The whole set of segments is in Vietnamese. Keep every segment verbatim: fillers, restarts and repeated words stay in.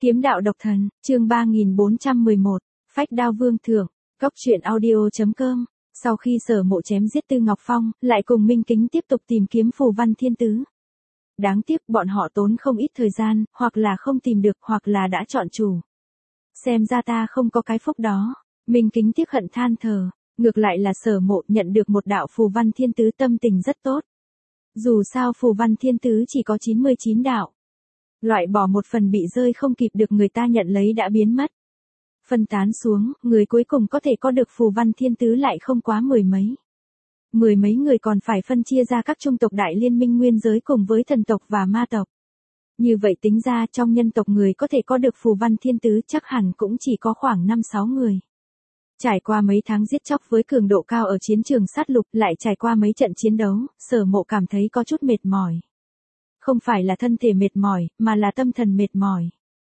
Kiếm đạo độc thần, chương ba nghìn bốn trăm mười một, Phách đao vương thượng, Cốc truyện audio chấm com. Sau khi Sở Mộ chém giết Tư Ngọc Phong, lại cùng Minh Kính tiếp tục tìm kiếm phù văn thiên tứ. Đáng tiếc bọn họ tốn không ít thời gian, hoặc là không tìm được hoặc là đã chọn chủ. Xem ra ta không có cái phúc đó. Minh Kính tiếc hận than thở, ngược lại là Sở Mộ nhận được một đạo phù văn thiên tứ, tâm tình rất tốt. Dù sao phù văn thiên tứ chỉ có chín mươi chín đạo. Loại bỏ một phần bị rơi không kịp được người ta nhận lấy đã biến mất. Phân tán xuống, người cuối cùng có thể có được phù văn thiên tứ lại không quá mười mấy. Mười mấy người còn phải phân chia ra các trung tộc đại liên minh nguyên giới cùng với thần tộc và ma tộc. Như vậy tính ra trong nhân tộc người có thể có được phù văn thiên tứ chắc hẳn cũng chỉ có khoảng năm sáu người. Trải qua mấy tháng giết chóc với cường độ cao ở chiến trường sát lục, lại trải qua mấy trận chiến đấu, Sở Mộ cảm thấy có chút mệt mỏi. Không phải là thân thể mệt mỏi, mà là tâm thần mệt mỏi.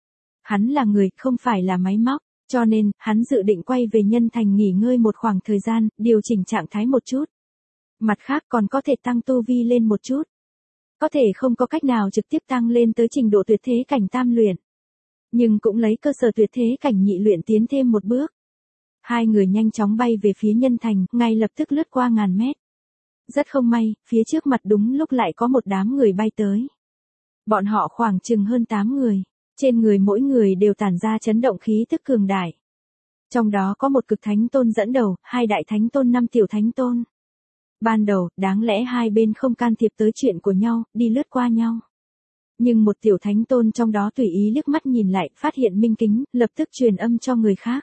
Hắn là người, không phải là máy móc, cho nên, hắn dự định quay về nhân thành nghỉ ngơi một khoảng thời gian, điều chỉnh trạng thái một chút. Mặt khác còn có thể tăng tu vi lên một chút. Có thể không có cách nào trực tiếp tăng lên tới trình độ tuyệt thế cảnh tam luyện. Nhưng cũng lấy cơ sở tuyệt thế cảnh nhị luyện tiến thêm một bước. Hai người nhanh chóng bay về phía nhân thành, ngay lập tức lướt qua ngàn mét. Rất không may, phía trước mặt đúng lúc lại có một đám người bay tới. Bọn họ khoảng chừng hơn tám người, trên người mỗi người đều tản ra chấn động khí tức cường đại. Trong đó có một cực thánh tôn dẫn đầu, hai đại thánh tôn, năm tiểu thánh tôn. Ban đầu, đáng lẽ hai bên không can thiệp tới chuyện của nhau, đi lướt qua nhau. Nhưng một tiểu thánh tôn trong đó tùy ý liếc mắt nhìn lại, phát hiện Minh Kính, lập tức truyền âm cho người khác.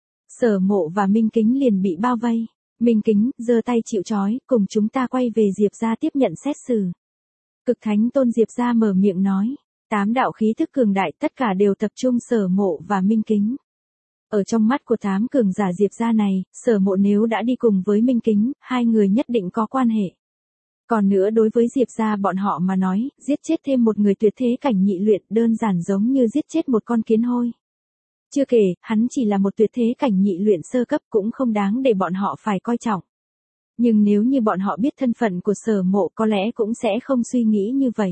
Sở Mộ và Minh Kính liền bị bao vây. Minh Kính, giơ tay chịu trói, cùng chúng ta quay về Diệp gia tiếp nhận xét xử. Cực thánh tôn Diệp gia mở miệng nói. Tám đạo khí thức cường đại tất cả đều tập trung Sở Mộ và Minh Kính. Ở trong mắt của tám cường giả Diệp gia này, Sở Mộ nếu đã đi cùng với Minh Kính, hai người nhất định có quan hệ. Còn nữa đối với Diệp gia bọn họ mà nói, giết chết thêm một người tuyệt thế cảnh nhị luyện đơn giản giống như giết chết một con kiến hôi. Chưa kể, hắn chỉ là một tuyệt thế cảnh nhị luyện sơ cấp cũng không đáng để bọn họ phải coi trọng. Nhưng nếu như bọn họ biết thân phận của Sở Mộ có lẽ cũng sẽ không suy nghĩ như vậy.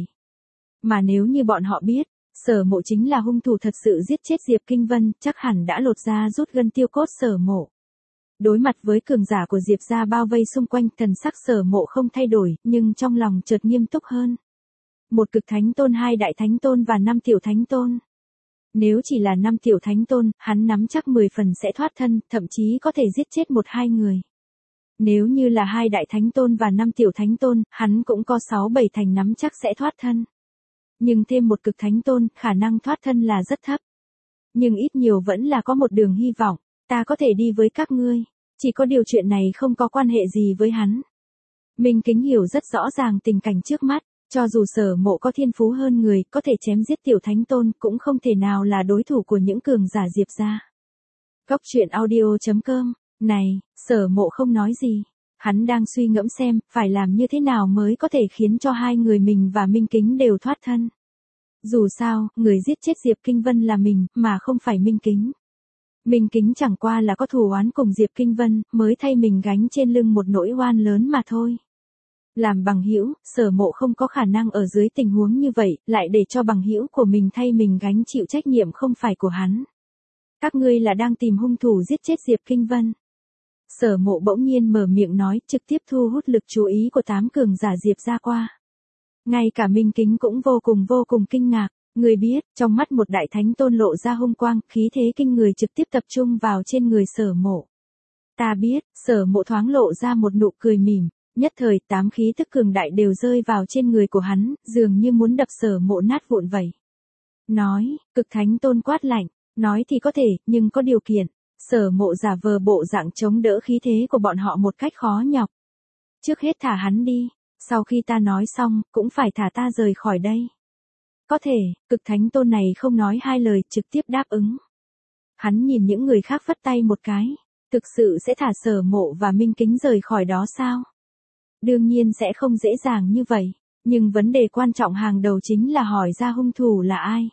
Mà nếu như bọn họ biết, Sở Mộ chính là hung thủ thật sự giết chết Diệp Kinh Vân, chắc hẳn đã lột da rút gân tiêu cốt Sở Mộ. Đối mặt với cường giả của Diệp gia bao vây xung quanh, thần sắc Sở Mộ không thay đổi, nhưng trong lòng chợt nghiêm túc hơn. Một cực thánh tôn, hai đại thánh tôn và năm tiểu thánh tôn. Nếu chỉ là năm tiểu thánh tôn, hắn nắm chắc mười phần sẽ thoát thân, thậm chí có thể giết chết một hai người. Nếu như là hai đại thánh tôn và năm tiểu thánh tôn, hắn cũng có sáu bảy thành nắm chắc sẽ thoát thân. Nhưng thêm một cực thánh tôn, khả năng thoát thân là rất thấp. Nhưng ít nhiều vẫn là có một đường hy vọng, ta có thể đi với các ngươi. Chỉ có điều chuyện này không có quan hệ gì với hắn. Minh Kính hiểu rất rõ ràng tình cảnh trước mắt. Cho dù Sở Mộ có thiên phú hơn người, có thể chém giết tiểu thánh tôn, cũng không thể nào là đối thủ của những cường giả Diệp gia. Cốc truyện audio chấm com. Này, Sở Mộ không nói gì. Hắn đang suy ngẫm xem, phải làm như thế nào mới có thể khiến cho hai người mình và Minh Kính đều thoát thân. Dù sao, người giết chết Diệp Kinh Vân là mình, mà không phải Minh Kính. Minh Kính chẳng qua là có thù oán cùng Diệp Kinh Vân, mới thay mình gánh trên lưng một nỗi oan lớn mà thôi. Làm bằng hữu, Sở Mộ không có khả năng ở dưới tình huống như vậy, lại để cho bằng hữu của mình thay mình gánh chịu trách nhiệm không phải của hắn. Các ngươi là đang tìm hung thủ giết chết Diệp Kinh Vân. Sở Mộ bỗng nhiên mở miệng nói, trực tiếp thu hút lực chú ý của tám cường giả Diệp gia qua. Ngay cả Minh Kính cũng vô cùng vô cùng kinh ngạc. Người biết, trong mắt một đại thánh tôn lộ ra hung quang, khí thế kinh người trực tiếp tập trung vào trên người Sở Mộ. Ta biết, Sở Mộ thoáng lộ ra một nụ cười mỉm. Nhất thời, tám khí tức cường đại đều rơi vào trên người của hắn, dường như muốn đập Sở Mộ nát vụn vậy. Nói, cực thánh tôn quát lạnh, nói thì có thể, nhưng có điều kiện. Sở Mộ giả vờ bộ dạng chống đỡ khí thế của bọn họ một cách khó nhọc. Trước hết thả hắn đi, sau khi ta nói xong, cũng phải thả ta rời khỏi đây. Có thể, cực thánh tôn này không nói hai lời, trực tiếp đáp ứng. Hắn nhìn những người khác phất tay một cái, thực sự sẽ thả Sở Mộ và Minh Kính rời khỏi đó sao? Đương nhiên sẽ không dễ dàng như vậy, nhưng vấn đề quan trọng hàng đầu chính là hỏi ra hung thủ là ai.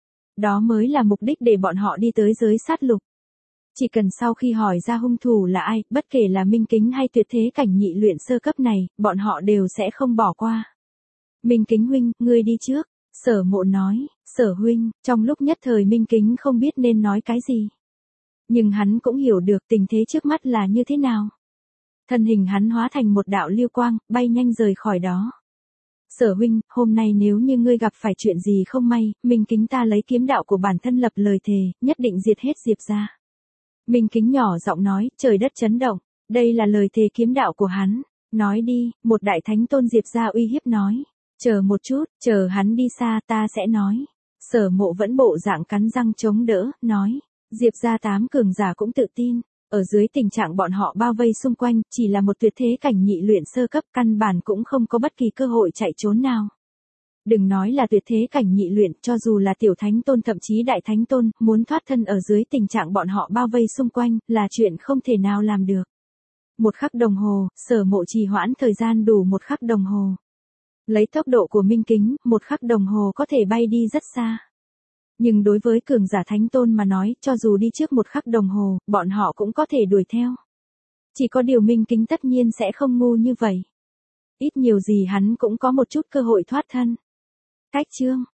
Đó mới là mục đích để bọn họ đi tới giới sát lục. Chỉ cần sau khi hỏi ra hung thủ là ai, bất kể là Minh Kính hay tuyệt thế cảnh nhị luyện sơ cấp này, bọn họ đều sẽ không bỏ qua. Minh Kính huynh, ngươi đi trước. Sở Mộ nói, Sở huynh, trong lúc nhất thời Minh Kính không biết nên nói cái gì. Nhưng hắn cũng hiểu được tình thế trước mắt là như thế nào. Thân hình hắn hóa thành một đạo lưu quang, bay nhanh rời khỏi đó. Sở huynh, hôm nay nếu như ngươi gặp phải chuyện gì không may, Minh Kính ta lấy kiếm đạo của bản thân lập lời thề, nhất định diệt hết Diệp gia. Minh Kính nhỏ giọng nói, trời đất chấn động, đây là lời thề kiếm đạo của hắn. Nói đi, một đại thánh tôn Diệp gia uy hiếp nói. Chờ một chút, chờ hắn đi xa ta sẽ nói. Sở Mộ vẫn bộ dạng cắn răng chống đỡ, nói. Diệp gia tám cường giả cũng tự tin. Ở dưới tình trạng bọn họ bao vây xung quanh, chỉ là một tuyệt thế cảnh nhị luyện sơ cấp, căn bản cũng không có bất kỳ cơ hội chạy trốn nào. Đừng nói là tuyệt thế cảnh nhị luyện, cho dù là tiểu thánh tôn thậm chí đại thánh tôn, muốn thoát thân ở dưới tình trạng bọn họ bao vây xung quanh, là chuyện không thể nào làm được. Một khắc đồng hồ, Sở Mộ trì hoãn thời gian đủ một khắc đồng hồ. Lấy tốc độ của Minh Kính, một khắc đồng hồ có thể bay đi rất xa. Nhưng đối với cường giả thánh tôn mà nói, cho dù đi trước một khắc đồng hồ, bọn họ cũng có thể đuổi theo. Chỉ có điều Minh Kính tất nhiên sẽ không ngu như vậy. Ít nhiều gì hắn cũng có một chút cơ hội thoát thân. Cách chương